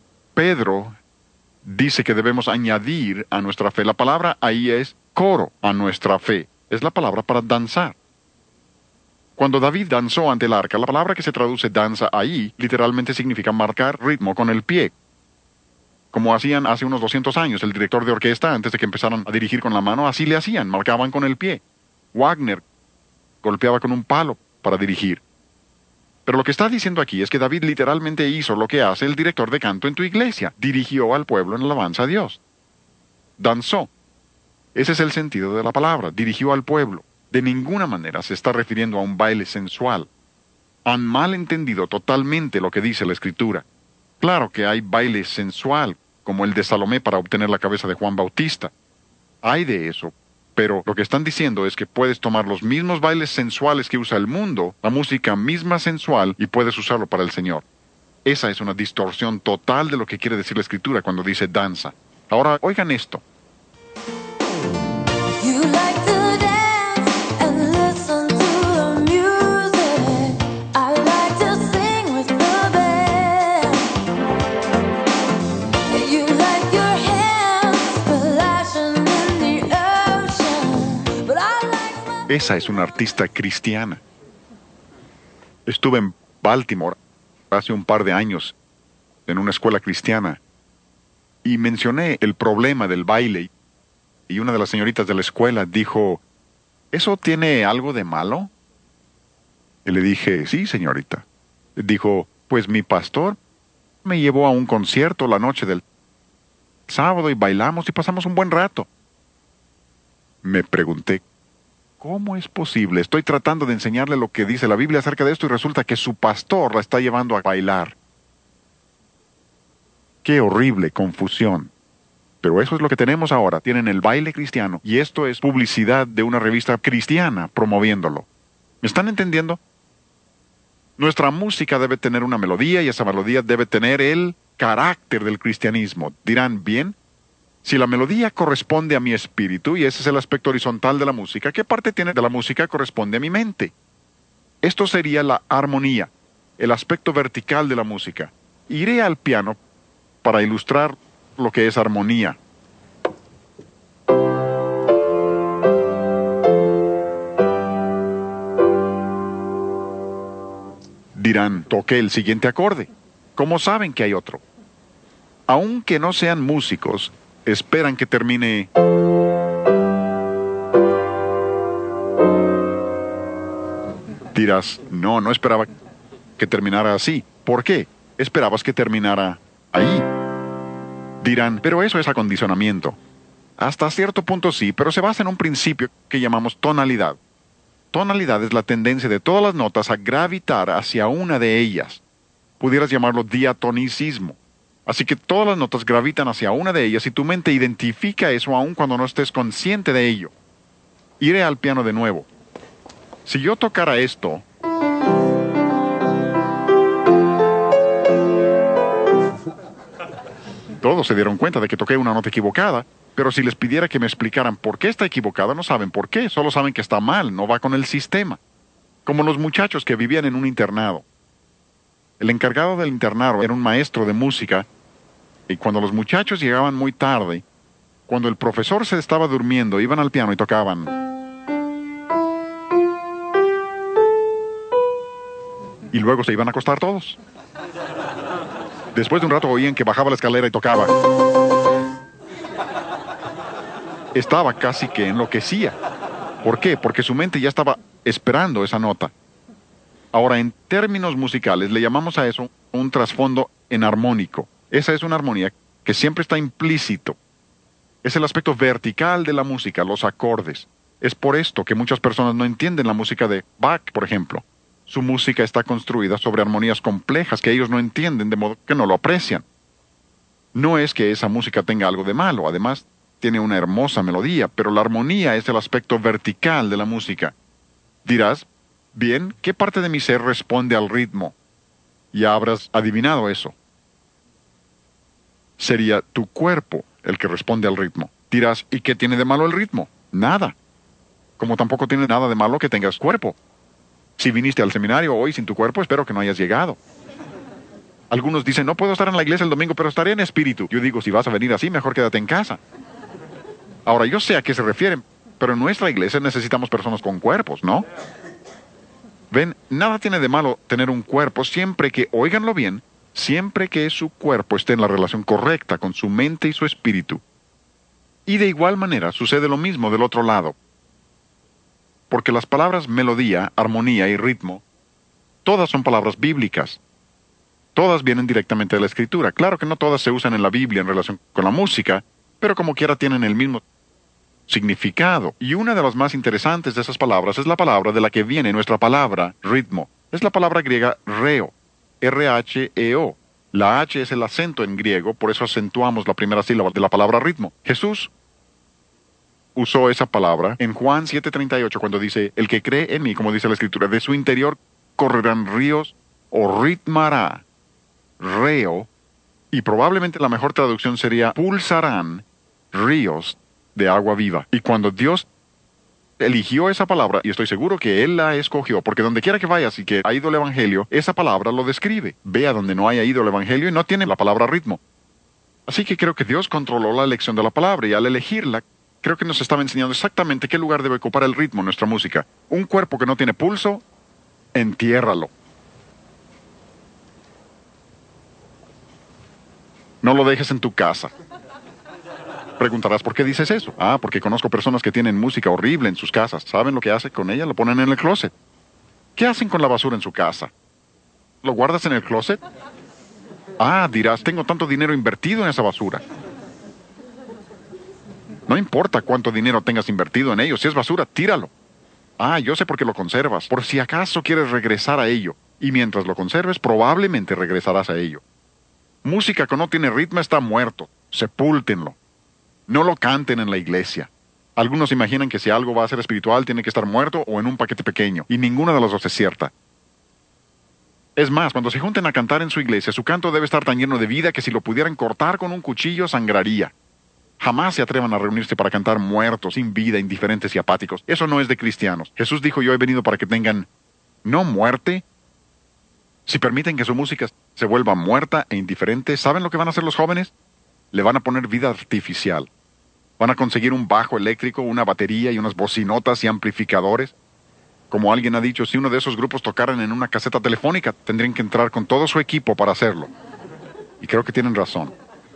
[SPEAKER 1] Pedro dice que debemos añadir a nuestra fe, la palabra ahí es coro a nuestra fe. Es la palabra para danzar. Cuando David danzó ante el arca, la palabra que se traduce danza ahí literalmente significa marcar ritmo con el pie. Como hacían hace unos 200 años el director de orquesta antes de que empezaran a dirigir con la mano, así le hacían, marcaban con el pie. Wagner golpeaba con un palo para dirigir. Pero lo que está diciendo aquí es que David literalmente hizo lo que hace el director de canto en tu iglesia. Dirigió al pueblo en alabanza a Dios. Danzó. Ese es el sentido de la palabra. Dirigió al pueblo. De ninguna manera se está refiriendo a un baile sensual. Han mal entendido totalmente lo que dice la Escritura. Claro que hay baile sensual, como el de Salomé para obtener la cabeza de Juan Bautista. Hay de eso. Pero lo que están diciendo es que puedes tomar los mismos bailes sensuales que usa el mundo, la música misma sensual, y puedes usarlo para el Señor. Esa es una distorsión total de lo que quiere decir la Escritura cuando dice danza. Ahora, oigan esto.
[SPEAKER 2] You like to dance and listen to the music. I like to sing with the band. You like your hands splashing in the ocean, but I like my...
[SPEAKER 1] Esa es una artista cristiana. Estuve en Baltimore hace un par de años en una escuela cristiana y mencioné el problema del baile y una de las señoritas de la escuela dijo, ¿eso tiene algo de malo? Y le dije, sí, señorita. Dijo, pues mi pastor me llevó a un concierto la noche del sábado y bailamos y pasamos un buen rato. Me pregunté, ¿cómo es posible? Estoy tratando de enseñarle lo que dice la Biblia acerca de esto y resulta que su pastor la está llevando a bailar. ¡Qué horrible confusión! Pero eso es lo que tenemos ahora. Tienen el baile cristiano y esto es publicidad de una revista cristiana promoviéndolo. ¿Me están entendiendo? Nuestra música debe tener una melodía y esa melodía debe tener el carácter del cristianismo. Dirán, bien, si la melodía corresponde a mi espíritu y ese es el aspecto horizontal de la música, ¿qué parte tiene de la música corresponde a mi mente? Esto sería la armonía, el aspecto vertical de la música. Iré al piano para ilustrar lo que es armonía. Dirán, toqué el siguiente acorde. ¿Cómo saben que hay otro? Aunque no sean músicos, esperan que termine. Dirás, no esperaba que terminara así. ¿Por qué? Esperabas que terminara ahí. Dirán, pero eso es acondicionamiento. Hasta cierto punto sí, pero se basa en un principio que llamamos tonalidad. Tonalidad es la tendencia de todas las notas a gravitar hacia una de ellas. Pudieras llamarlo diatonicismo. Así que todas las notas gravitan hacia una de ellas y tu mente identifica eso aun cuando no estés consciente de ello. Iré al piano de nuevo. Si yo tocara esto, todos se dieron cuenta de que toqué una nota equivocada, pero si les pidiera que me explicaran por qué está equivocada, no saben por qué, solo saben que está mal, no va con el sistema. Como los muchachos que vivían en un internado. El encargado del internado era un maestro de música, y cuando los muchachos llegaban muy tarde, cuando el profesor se estaba durmiendo, iban al piano y tocaban. Y luego se iban a acostar todos. Después de un rato oían que bajaba la escalera y tocaba. Estaba casi que enloquecía. ¿Por qué? Porque su mente ya estaba esperando esa nota. Ahora, en términos musicales, le llamamos a eso un trasfondo enarmónico. Esa es una armonía que siempre está implícito. Es el aspecto vertical de la música, los acordes. Es por esto que muchas personas no entienden la música de Bach, por ejemplo. Su música está construida sobre armonías complejas que ellos no entienden, de modo que no lo aprecian. No es que esa música tenga algo de malo, además tiene una hermosa melodía, pero la armonía es el aspecto vertical de la música. Dirás, bien, ¿qué parte de mi ser responde al ritmo? Ya habrás adivinado eso. Sería tu cuerpo el que responde al ritmo. Dirás, ¿y qué tiene de malo el ritmo? Nada. Como tampoco tiene nada de malo que tengas cuerpo. Si viniste al seminario hoy sin tu cuerpo, espero que no hayas llegado. Algunos dicen, no puedo estar en la iglesia el domingo, pero estaré en espíritu. Yo digo, si vas a venir así, mejor quédate en casa. Ahora, yo sé a qué se refieren, pero en nuestra iglesia necesitamos personas con cuerpos, ¿no? Ven, nada tiene de malo tener un cuerpo siempre que, óiganlo bien, siempre que su cuerpo esté en la relación correcta con su mente y su espíritu. Y de igual manera sucede lo mismo del otro lado. Porque las palabras melodía, armonía y ritmo, todas son palabras bíblicas. Todas vienen directamente de la Escritura. Claro que no todas se usan en la Biblia en relación con la música, pero como quiera tienen el mismo significado. Y una de las más interesantes de esas palabras es la palabra de la que viene nuestra palabra, ritmo. Es la palabra griega reo, R-H-E-O. La H es el acento en griego, por eso acentuamos la primera sílaba de la palabra ritmo. Jesús usó esa palabra en Juan 7:38 cuando dice, el que cree en mí, como dice la Escritura, de su interior correrán ríos o ritmará, reo, y probablemente la mejor traducción sería pulsarán ríos de agua viva. Y cuando Dios eligió esa palabra, y estoy seguro que Él la escogió, porque donde quiera que vayas y que ha ido el Evangelio, esa palabra lo describe. Ve a donde no haya ido el Evangelio y no tiene la palabra ritmo. Así que creo que Dios controló la elección de la palabra, y al elegirla, creo que nos estaba enseñando exactamente qué lugar debe ocupar el ritmo en nuestra música. Un cuerpo que no tiene pulso, entiérralo. No lo dejes en tu casa. Preguntarás, ¿por qué dices eso? Ah, porque conozco personas que tienen música horrible en sus casas. ¿Saben lo que hacen con ella? Lo ponen en el closet. ¿Qué hacen con la basura en su casa? ¿Lo guardas en el closet? Ah, dirás, tengo tanto dinero invertido en esa basura. No importa cuánto dinero tengas invertido en ello, si es basura, tíralo. Ah, yo sé por qué lo conservas, por si acaso quieres regresar a ello. Y mientras lo conserves, probablemente regresarás a ello. Música que no tiene ritmo está muerto. Sepúltenlo. No lo canten en la iglesia. Algunos imaginan que si algo va a ser espiritual tiene que estar muerto o en un paquete pequeño, y ninguna de las dos es cierta. Es más, cuando se junten a cantar en su iglesia, su canto debe estar tan lleno de vida que si lo pudieran cortar con un cuchillo sangraría. Jamás se atrevan a reunirse para cantar muertos, sin vida, indiferentes y apáticos. Eso no es de cristianos. Jesús dijo, yo he venido para que tengan, no muerte. Si permiten que su música se vuelva muerta e indiferente, ¿saben lo que van a hacer los jóvenes? Le van a poner vida artificial. Van a conseguir un bajo eléctrico, una batería y unas bocinotas y amplificadores. Como alguien ha dicho, si uno de esos grupos tocaran en una caseta telefónica, tendrían que entrar con todo su equipo para hacerlo. Y creo que tienen razón.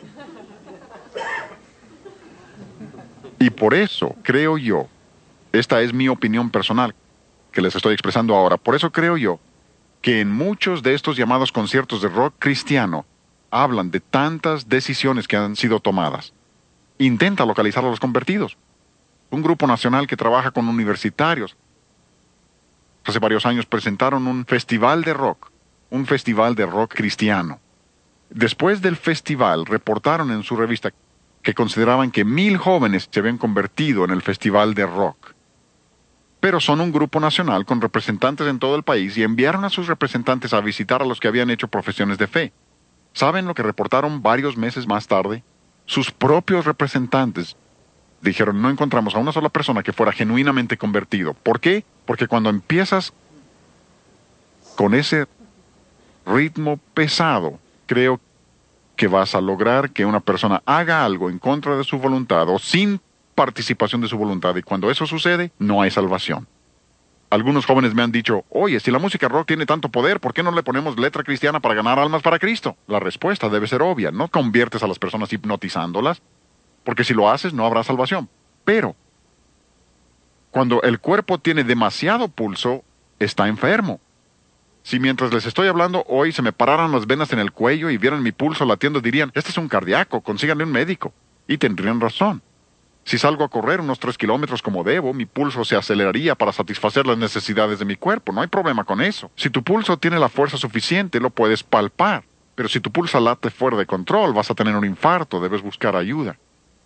[SPEAKER 1] Y por eso creo yo, esta es mi opinión personal, que les estoy expresando ahora, por eso creo yo que en muchos de estos llamados conciertos de rock cristiano hablan de tantas decisiones que han sido tomadas. Intenta localizar a los convertidos. Un grupo nacional que trabaja con universitarios. Hace varios años presentaron un festival de rock cristiano. Después del festival, reportaron en su revista que consideraban que 1,000 jóvenes se habían convertido en el festival de rock. Pero son un grupo nacional con representantes en todo el país y enviaron a sus representantes a visitar a los que habían hecho profesiones de fe. ¿Saben lo que reportaron varios meses más tarde? Sus propios representantes dijeron, no encontramos a una sola persona que fuera genuinamente convertido. ¿Por qué? Porque cuando empiezas con ese ritmo pesado, creo que vas a lograr que una persona haga algo en contra de su voluntad o sin participación de su voluntad, y cuando eso sucede, no hay salvación. Algunos jóvenes me han dicho, oye, si la música rock tiene tanto poder, ¿por qué no le ponemos letra cristiana para ganar almas para Cristo? La respuesta debe ser obvia, no conviertes a las personas hipnotizándolas, porque si lo haces no habrá salvación. Pero, cuando el cuerpo tiene demasiado pulso, está enfermo. Si mientras les estoy hablando hoy se me pararan las venas en el cuello y vieran mi pulso latiendo, dirían, este es un cardíaco, consíganle un médico. Y tendrían razón. Si salgo a correr unos 3 kilómetros como debo, mi pulso se aceleraría para satisfacer las necesidades de mi cuerpo. No hay problema con eso. Si tu pulso tiene la fuerza suficiente, lo puedes palpar. Pero si tu pulso late fuera de control, vas a tener un infarto, debes buscar ayuda.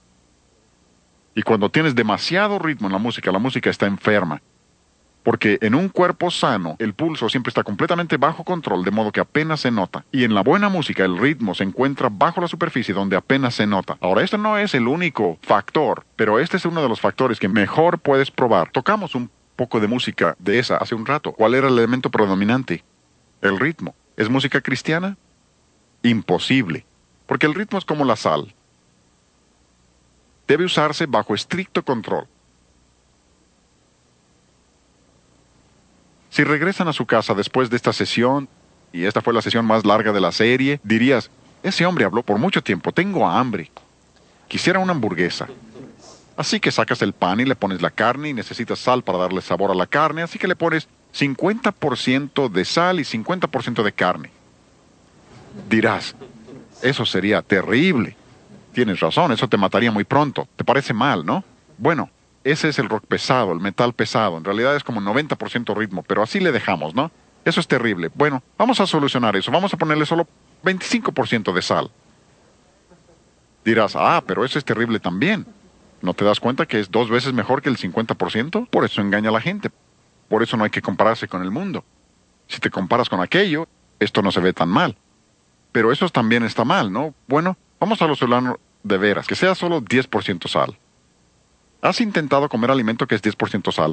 [SPEAKER 1] Y cuando tienes demasiado ritmo en la música está enferma. Porque en un cuerpo sano, el pulso siempre está completamente bajo control, de modo que apenas se nota. Y en la buena música, el ritmo se encuentra bajo la superficie, donde apenas se nota. Ahora, esto no es el único factor, pero este es uno de los factores que mejor puedes probar. Tocamos un poco de música de esa hace un rato. ¿Cuál era el elemento predominante? El ritmo. ¿Es música cristiana? Imposible. Porque el ritmo es como la sal. Debe usarse bajo estricto control. Si regresan a su casa después de esta sesión, y esta fue la sesión más larga de la serie, dirías, ese hombre habló por mucho tiempo, tengo hambre. Quisiera una hamburguesa. Así que sacas el pan y le pones la carne y necesitas sal para darle sabor a la carne, así que le pones 50% de sal y 50% de carne. Dirás, eso sería terrible. Tienes razón, eso te mataría muy pronto. ¿Te parece mal, no? Bueno, ese es el rock pesado, el metal pesado. En realidad es como 90% ritmo, pero así le dejamos, ¿no? Eso es terrible. Bueno, vamos a solucionar eso. Vamos a ponerle solo 25% de sal. Dirás, pero eso es terrible también. ¿No te das cuenta que es 2 veces mejor que el 50%? Por eso engaña a la gente. Por eso no hay que compararse con el mundo. Si te comparas con aquello, esto no se ve tan mal. Pero eso también está mal, ¿no? Bueno, vamos a lo solucionar de veras, que sea solo 10% sal. ¿Has intentado comer alimento que es 10% sal?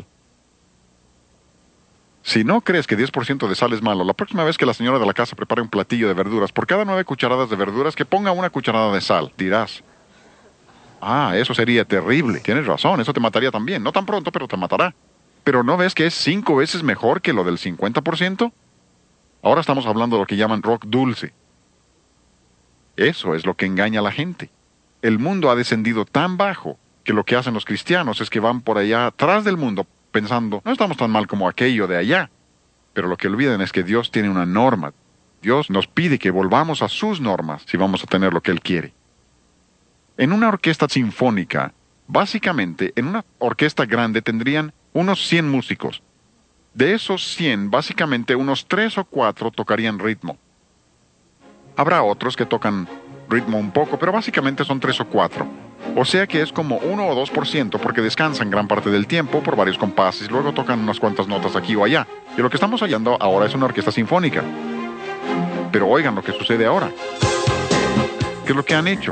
[SPEAKER 1] Si no crees que 10% de sal es malo, la próxima vez que la señora de la casa prepare un platillo de verduras, por cada 9 cucharadas de verduras, que ponga 1 cucharada de sal. Dirás, eso sería terrible. Tienes razón, eso te mataría también. No tan pronto, pero te matará. ¿Pero no ves que es 5 veces mejor que lo del 50%? Ahora estamos hablando de lo que llaman rock dulce. Eso es lo que engaña a la gente. El mundo ha descendido tan bajo que lo que hacen los cristianos es que van por allá atrás del mundo pensando, no estamos tan mal como aquello de allá. Pero lo que olvidan es que Dios tiene una norma. Dios nos pide que volvamos a sus normas si vamos a tener lo que Él quiere. En una orquesta sinfónica, básicamente, en una orquesta grande tendrían unos 100 músicos. De esos 100, básicamente unos 3 o 4 tocarían ritmo. Habrá otros que tocan ritmo un poco, pero básicamente son 3 o 4. O sea que es como 1 o 2% porque descansan gran parte del tiempo por varios compases y luego tocan unas cuantas notas aquí o allá. Y lo que estamos hallando ahora es una orquesta sinfónica. Pero oigan lo que sucede ahora. ¿Qué es lo que han hecho?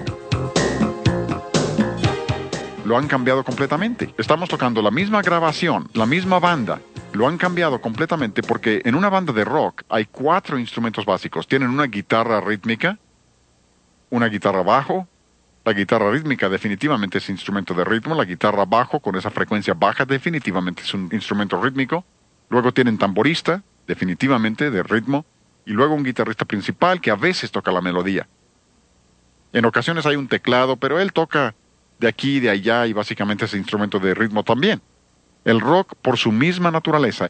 [SPEAKER 1] Lo han cambiado completamente. Estamos tocando la misma grabación, la misma banda. Lo han cambiado completamente porque en una banda de rock hay 4 instrumentos básicos. Tienen una guitarra rítmica, una guitarra bajo. La guitarra rítmica definitivamente es instrumento de ritmo. La guitarra bajo con esa frecuencia baja definitivamente es un instrumento rítmico. Luego tienen tamborista, definitivamente de ritmo. Y luego un guitarrista principal que a veces toca la melodía. En ocasiones hay un teclado, pero él toca de aquí y de allá y básicamente es instrumento de ritmo también. El rock, por su misma naturaleza,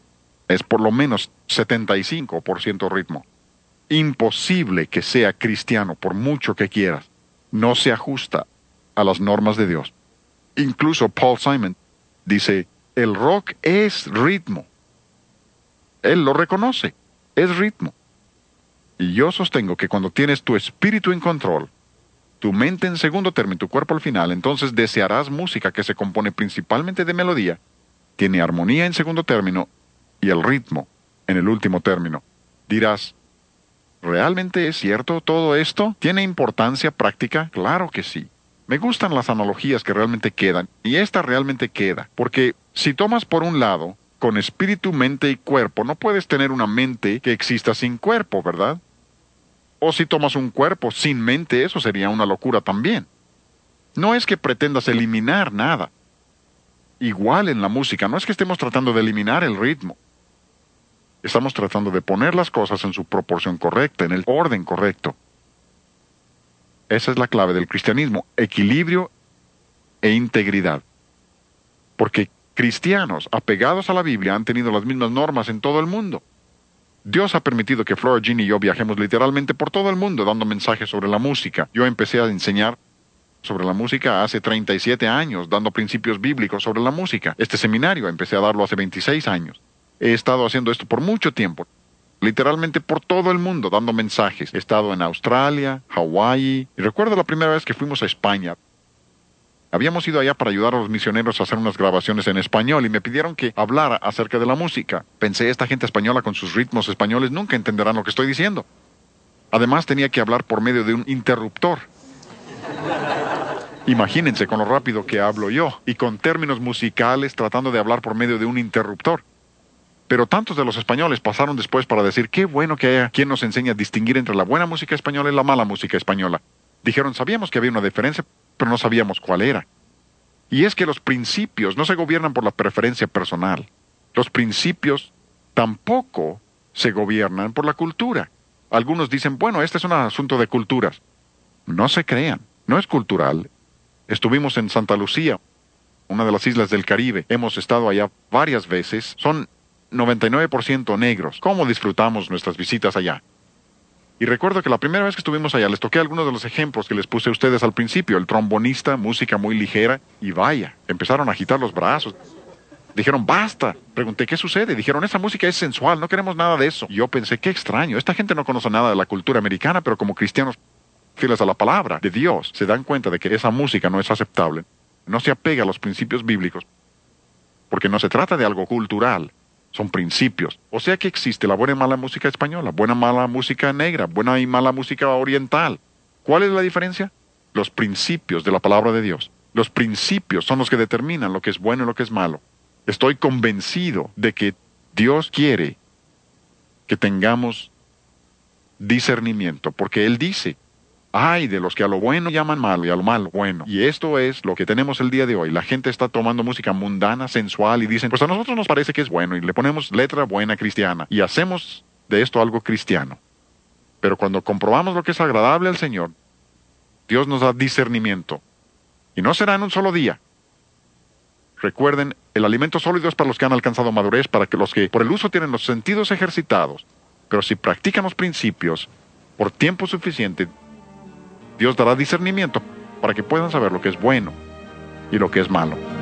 [SPEAKER 1] es por lo menos 75% ritmo. Imposible que sea cristiano por mucho que quieras. No se ajusta a las normas de Dios. Incluso Paul Simon dice, el rock es ritmo. Él lo reconoce, es ritmo. Y yo sostengo que cuando tienes tu espíritu en control, tu mente en segundo término y tu cuerpo al final, entonces desearás música que se compone principalmente de melodía, tiene armonía en segundo término y el ritmo en el último término. Dirás, ¿realmente es cierto todo esto? ¿Tiene importancia práctica? Claro que sí. Me gustan las analogías que realmente quedan, y esta realmente queda, porque si tomas por un lado, con espíritu, mente y cuerpo, no puedes tener una mente que exista sin cuerpo, ¿verdad? O si tomas un cuerpo sin mente, eso sería una locura también. No es que pretendas eliminar nada. Igual en la música, no es que estemos tratando de eliminar el ritmo. Estamos tratando de poner las cosas en su proporción correcta, en el orden correcto. Esa es la clave del cristianismo, equilibrio e integridad. Porque cristianos apegados a la Biblia han tenido las mismas normas en todo el mundo. Dios ha permitido que Flora, Jean y yo viajemos literalmente por todo el mundo dando mensajes sobre la música. Yo empecé a enseñar sobre la música hace 37 años, dando principios bíblicos sobre la música. Este seminario empecé a darlo hace 26 años. He estado haciendo esto por mucho tiempo, literalmente por todo el mundo, dando mensajes. He estado en Australia, Hawái, y recuerdo la primera vez que fuimos a España. Habíamos ido allá para ayudar a los misioneros a hacer unas grabaciones en español y me pidieron que hablara acerca de la música. Pensé, esta gente española con sus ritmos españoles nunca entenderán lo que estoy diciendo. Además tenía que hablar por medio de un interruptor. Imagínense con lo rápido que hablo yo y con términos musicales tratando de hablar por medio de un interruptor. Pero tantos de los españoles pasaron después para decir, qué bueno que haya quien nos enseñe a distinguir entre la buena música española y la mala música española. Dijeron, sabíamos que había una diferencia, pero no sabíamos cuál era. Y es que los principios no se gobiernan por la preferencia personal. Los principios tampoco se gobiernan por la cultura. Algunos dicen, bueno, este es un asunto de culturas. No se crean, no es cultural. Estuvimos en Santa Lucía, una de las islas del Caribe. Hemos estado allá varias veces. Son 99% negros. ¿Cómo disfrutamos nuestras visitas allá? Y recuerdo que la primera vez que estuvimos allá les toqué algunos de los ejemplos que les puse a ustedes al principio. El trombonista, música muy ligera, y vaya, empezaron a agitar los brazos. Dijeron, basta. Pregunté, ¿qué sucede? Dijeron, esa música es sensual, no queremos nada de eso. Y yo pensé, qué extraño, esta gente no conoce nada de la cultura americana, pero como cristianos fieles a la palabra de Dios, se dan cuenta de que esa música no es aceptable. No se apega a los principios bíblicos, porque no se trata de algo cultural. Son principios. O sea que existe la buena y mala música española, buena y mala música negra, buena y mala música oriental. ¿Cuál es la diferencia? Los principios de la palabra de Dios. Los principios son los que determinan lo que es bueno y lo que es malo. Estoy convencido de que Dios quiere que tengamos discernimiento, porque Él dice, ay de los que a lo bueno llaman malo y a lo malo bueno. Y esto es lo que tenemos el día de hoy. La gente está tomando música mundana, sensual, y dicen, pues a nosotros nos parece que es bueno, y le ponemos letra buena cristiana, y hacemos de esto algo cristiano. Pero cuando comprobamos lo que es agradable al Señor, Dios nos da discernimiento. Y no será en un solo día. Recuerden, el alimento sólido es para los que han alcanzado madurez, para que los que por el uso tienen los sentidos ejercitados. Pero si practican los principios por tiempo suficiente, Dios dará discernimiento para que puedan saber lo que es bueno y lo que es malo.